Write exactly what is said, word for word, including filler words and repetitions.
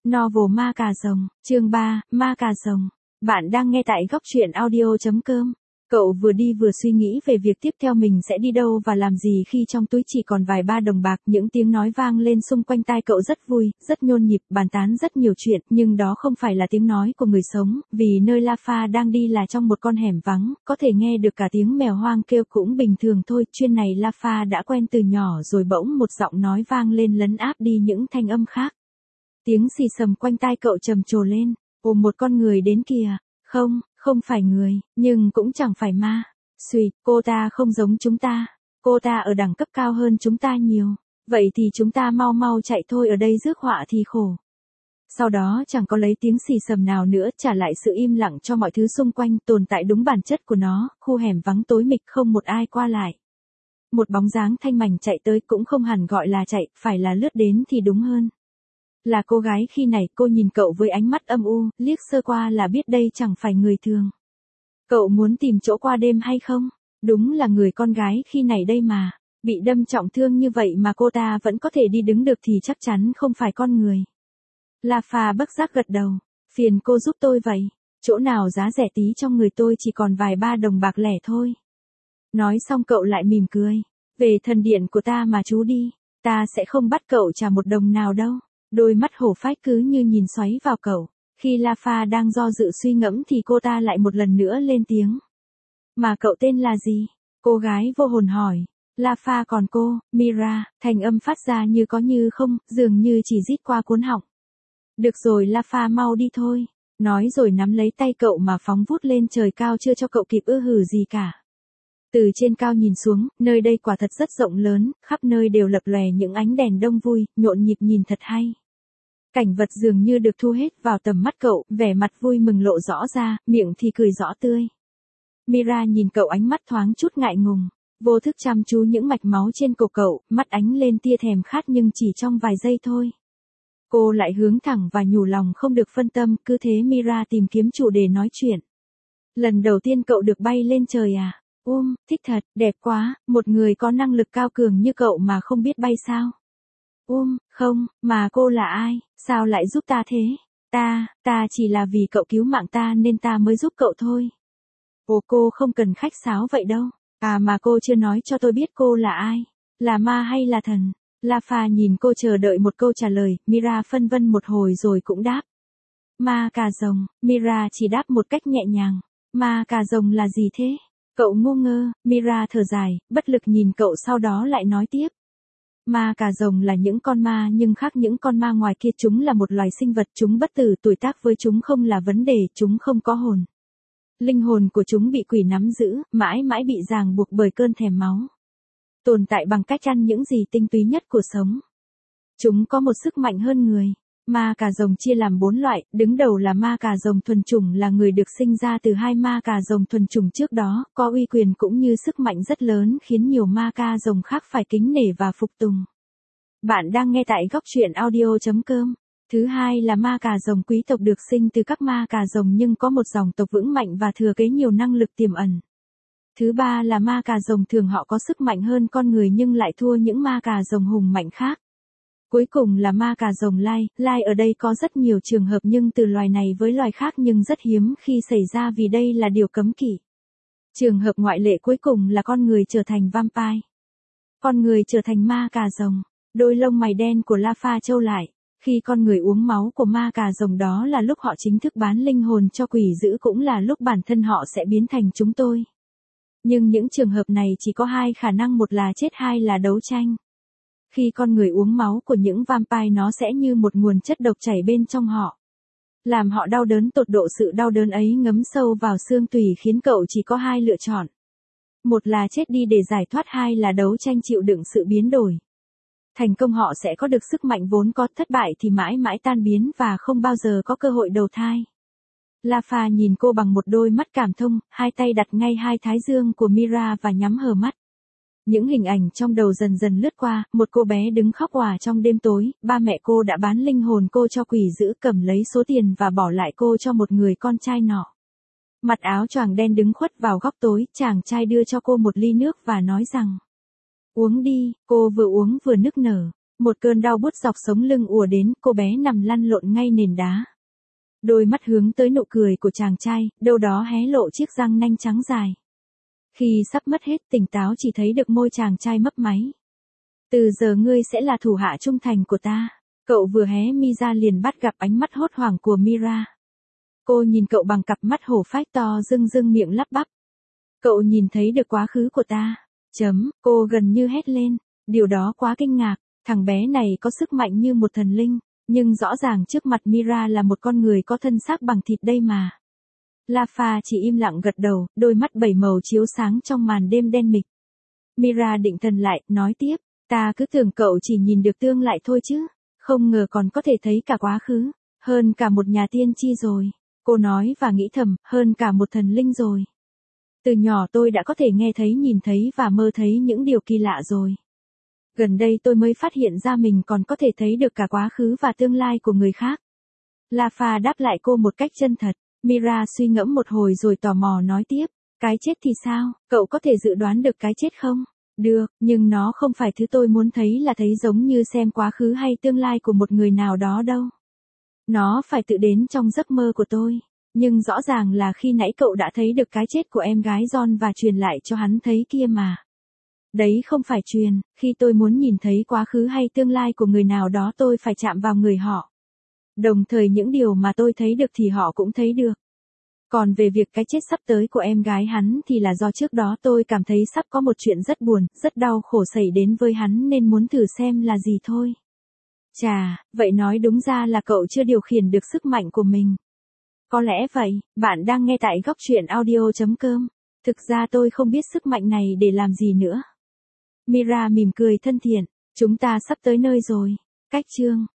Novel Ma Cà Rồng, chương ba, Ma Cà Rồng. Bạn đang nghe tại góc truyện audio chấm com. Cậu vừa đi vừa suy nghĩ về việc tiếp theo mình sẽ đi đâu và làm gì khi trong túi chỉ còn vài ba đồng bạc. Những tiếng nói vang lên xung quanh tai cậu rất vui, rất nhộn nhịp, bàn tán rất nhiều chuyện, nhưng đó không phải là tiếng nói của người sống, vì nơi La Pha đang đi là trong một con hẻm vắng, có thể nghe được cả tiếng mèo hoang kêu cũng bình thường thôi. Chuyên này La Pha đã quen từ nhỏ rồi. Bỗng một giọng nói vang lên lấn áp đi những thanh âm khác. Tiếng xì xầm quanh tai cậu trầm trồ lên. Ồ, một con người đến kìa. Không, không phải người, nhưng cũng chẳng phải ma. Xùi, cô ta không giống chúng ta. Cô ta ở đẳng cấp cao hơn chúng ta nhiều. Vậy thì chúng ta mau mau chạy thôi, ở đây rước họa thì khổ. Sau đó chẳng có lấy tiếng xì xầm nào nữa, trả lại sự im lặng cho mọi thứ xung quanh, tồn tại đúng bản chất của nó. Khu hẻm vắng tối mịch, không một ai qua lại. Một bóng dáng thanh mảnh chạy tới, cũng không hẳn gọi là chạy, phải là lướt đến thì đúng hơn. Là cô gái khi này. Cô nhìn cậu với ánh mắt âm u, liếc sơ qua là biết đây chẳng phải người thường. Cậu muốn tìm chỗ qua đêm hay không? Đúng là người con gái khi này đây mà. Bị đâm trọng thương như vậy mà cô ta vẫn có thể đi đứng được thì chắc chắn không phải con người. La Pha bất giác gật đầu. Phiền cô giúp tôi vậy. Chỗ nào giá rẻ tí, trong người tôi chỉ còn vài ba đồng bạc lẻ thôi. Nói xong cậu lại mỉm cười. Về thần điện của ta mà chú đi. Ta sẽ không bắt cậu trả một đồng nào đâu. Đôi mắt hổ phách cứ như nhìn xoáy vào cậu. Khi La Pha đang do dự suy ngẫm thì cô ta lại một lần nữa lên tiếng. Mà cậu tên là gì? Cô gái vô hồn hỏi. La Pha còn cô, Mira, thành âm phát ra như có như không, dường như chỉ rít qua cuốn họng. Được rồi La Pha, mau đi thôi. Nói rồi nắm lấy tay cậu mà phóng vút lên trời cao, chưa cho cậu kịp ư hử gì cả. Từ trên cao nhìn xuống, nơi đây quả thật rất rộng lớn, khắp nơi đều lập lòe những ánh đèn đông vui, nhộn nhịp nhìn thật hay. Cảnh vật dường như được thu hết vào tầm mắt cậu, vẻ mặt vui mừng lộ rõ ra, miệng thì cười rõ tươi. Mira nhìn cậu ánh mắt thoáng chút ngại ngùng, vô thức chăm chú những mạch máu trên cổ cậu, mắt ánh lên tia thèm khát nhưng chỉ trong vài giây thôi. Cô lại hướng thẳng và nhủ lòng không được phân tâm, cứ thế Mira tìm kiếm chủ đề nói chuyện. Lần đầu tiên cậu được bay lên trời à? Um, thích thật, đẹp quá, một người có năng lực cao cường như cậu mà không biết bay sao? Um, không, mà cô là ai, sao lại giúp ta thế? Ta, ta chỉ là vì cậu cứu mạng ta nên ta mới giúp cậu thôi. Ồ, cô không cần khách sáo vậy đâu. À mà cô chưa nói cho tôi biết cô là ai? Là ma hay là thần? La Pha nhìn cô chờ đợi một câu trả lời. Mira phân vân một hồi rồi cũng đáp. Ma Cà Rồng. Mira chỉ đáp một cách nhẹ nhàng. Ma Cà Rồng là gì thế? Cậu ngu ngơ. Mira thở dài, bất lực nhìn cậu, sau đó lại nói tiếp. Ma Cà Rồng là những con ma, nhưng khác những con ma ngoài kia, chúng là một loài sinh vật, chúng bất tử, tuổi tác với chúng không là vấn đề, chúng không có hồn. Linh hồn của chúng bị quỷ nắm giữ, mãi mãi bị ràng buộc bởi cơn thèm máu. Tồn tại bằng cách ăn những gì tinh túy nhất của sống. Chúng có một sức mạnh hơn người. Ma Cà Rồng chia làm bốn loại, đứng đầu là Ma Cà Rồng thuần chủng, là người được sinh ra từ hai Ma Cà Rồng thuần chủng trước đó, có uy quyền cũng như sức mạnh rất lớn, khiến nhiều Ma Cà Rồng khác phải kính nể và phục tùng. Bạn đang nghe tại góc truyện audio chấm com. Thứ hai là Ma Cà Rồng quý tộc, được sinh từ các Ma Cà Rồng nhưng có một dòng tộc vững mạnh và thừa kế nhiều năng lực tiềm ẩn. Thứ ba là Ma Cà Rồng thường, họ có sức mạnh hơn con người nhưng lại thua những Ma Cà Rồng hùng mạnh khác. Cuối cùng là Ma Cà Rồng lai, lai ở đây có rất nhiều trường hợp nhưng từ loài này với loài khác, nhưng rất hiếm khi xảy ra vì đây là điều cấm kỵ. Trường hợp ngoại lệ cuối cùng là con người trở thành vampire. Con người trở thành Ma Cà Rồng. Đôi lông mày đen của La Pha trâu lại. Khi con người uống máu của Ma Cà Rồng, đó là lúc họ chính thức bán linh hồn cho quỷ dữ, cũng là lúc bản thân họ sẽ biến thành chúng tôi. Nhưng những trường hợp này chỉ có hai khả năng, một là chết, hai là đấu tranh. Khi con người uống máu của những vampire, nó sẽ như một nguồn chất độc chảy bên trong họ, làm họ đau đớn tột độ. Sự đau đớn ấy ngấm sâu vào xương tủy, khiến cậu chỉ có hai lựa chọn. Một là chết đi để giải thoát, hai là đấu tranh chịu đựng sự biến đổi. Thành công họ sẽ có được sức mạnh vốn có, thất bại thì mãi mãi tan biến và không bao giờ có cơ hội đầu thai. La Pha nhìn cô bằng một đôi mắt cảm thông, hai tay đặt ngay hai thái dương của Mira và nhắm hờ mắt. Những hình ảnh trong đầu dần dần lướt qua, một cô bé đứng khóc òa trong đêm tối, ba mẹ cô đã bán linh hồn cô cho quỷ dữ, cầm lấy số tiền và bỏ lại cô cho một người con trai nọ. Mặc áo choàng đen đứng khuất vào góc tối, chàng trai đưa cho cô một ly nước và nói rằng. Uống đi. Cô vừa uống vừa nức nở. Một cơn đau buốt dọc sống lưng ùa đến, cô bé nằm lăn lộn ngay nền đá. Đôi mắt hướng tới nụ cười của chàng trai, đâu đó hé lộ chiếc răng nanh trắng dài. Khi sắp mất hết tỉnh táo chỉ thấy được môi chàng trai mấp máy. Từ giờ ngươi sẽ là thủ hạ trung thành của ta. Cậu vừa hé mi ra liền bắt gặp ánh mắt hốt hoảng của Mira. Cô nhìn cậu bằng cặp mắt hổ phách to rưng rưng miệng lắp bắp. Cậu nhìn thấy được quá khứ của ta. Chấm, cô gần như hét lên. Điều đó quá kinh ngạc, thằng bé này có sức mạnh như một thần linh, nhưng rõ ràng trước mặt Mira là một con người có thân xác bằng thịt đây mà. Lafa chỉ im lặng gật đầu, đôi mắt bảy màu chiếu sáng trong màn đêm đen mịch. Mira định thần lại, nói tiếp, ta cứ tưởng cậu chỉ nhìn được tương lai thôi chứ, không ngờ còn có thể thấy cả quá khứ, hơn cả một nhà tiên tri rồi. Cô nói và nghĩ thầm, hơn cả một thần linh rồi. Từ nhỏ tôi đã có thể nghe thấy, nhìn thấy và mơ thấy những điều kỳ lạ rồi. Gần đây tôi mới phát hiện ra mình còn có thể thấy được cả quá khứ và tương lai của người khác. Lafa đáp lại cô một cách chân thật. Mira suy ngẫm một hồi rồi tò mò nói tiếp. Cái chết thì sao, cậu có thể dự đoán được cái chết không? Được, nhưng nó không phải thứ tôi muốn thấy là thấy giống như xem quá khứ hay tương lai của một người nào đó đâu. Nó phải tự đến trong giấc mơ của tôi. Nhưng rõ ràng là khi nãy cậu đã thấy được cái chết của em gái John và truyền lại cho hắn thấy kia mà. Đấy không phải truyền, khi tôi muốn nhìn thấy quá khứ hay tương lai của người nào đó tôi phải chạm vào người họ. Đồng thời những điều mà tôi thấy được thì họ cũng thấy được. Còn về việc cái chết sắp tới của em gái hắn thì là do trước đó tôi cảm thấy sắp có một chuyện rất buồn, rất đau khổ xảy đến với hắn nên muốn thử xem là gì thôi. Chà, vậy nói đúng ra là cậu chưa điều khiển được sức mạnh của mình. Có lẽ vậy, bạn đang nghe tại góc truyện audio chấm com. Thực ra tôi không biết sức mạnh này để làm gì nữa. Mira mỉm cười thân thiện, chúng ta sắp tới nơi rồi. Cách chương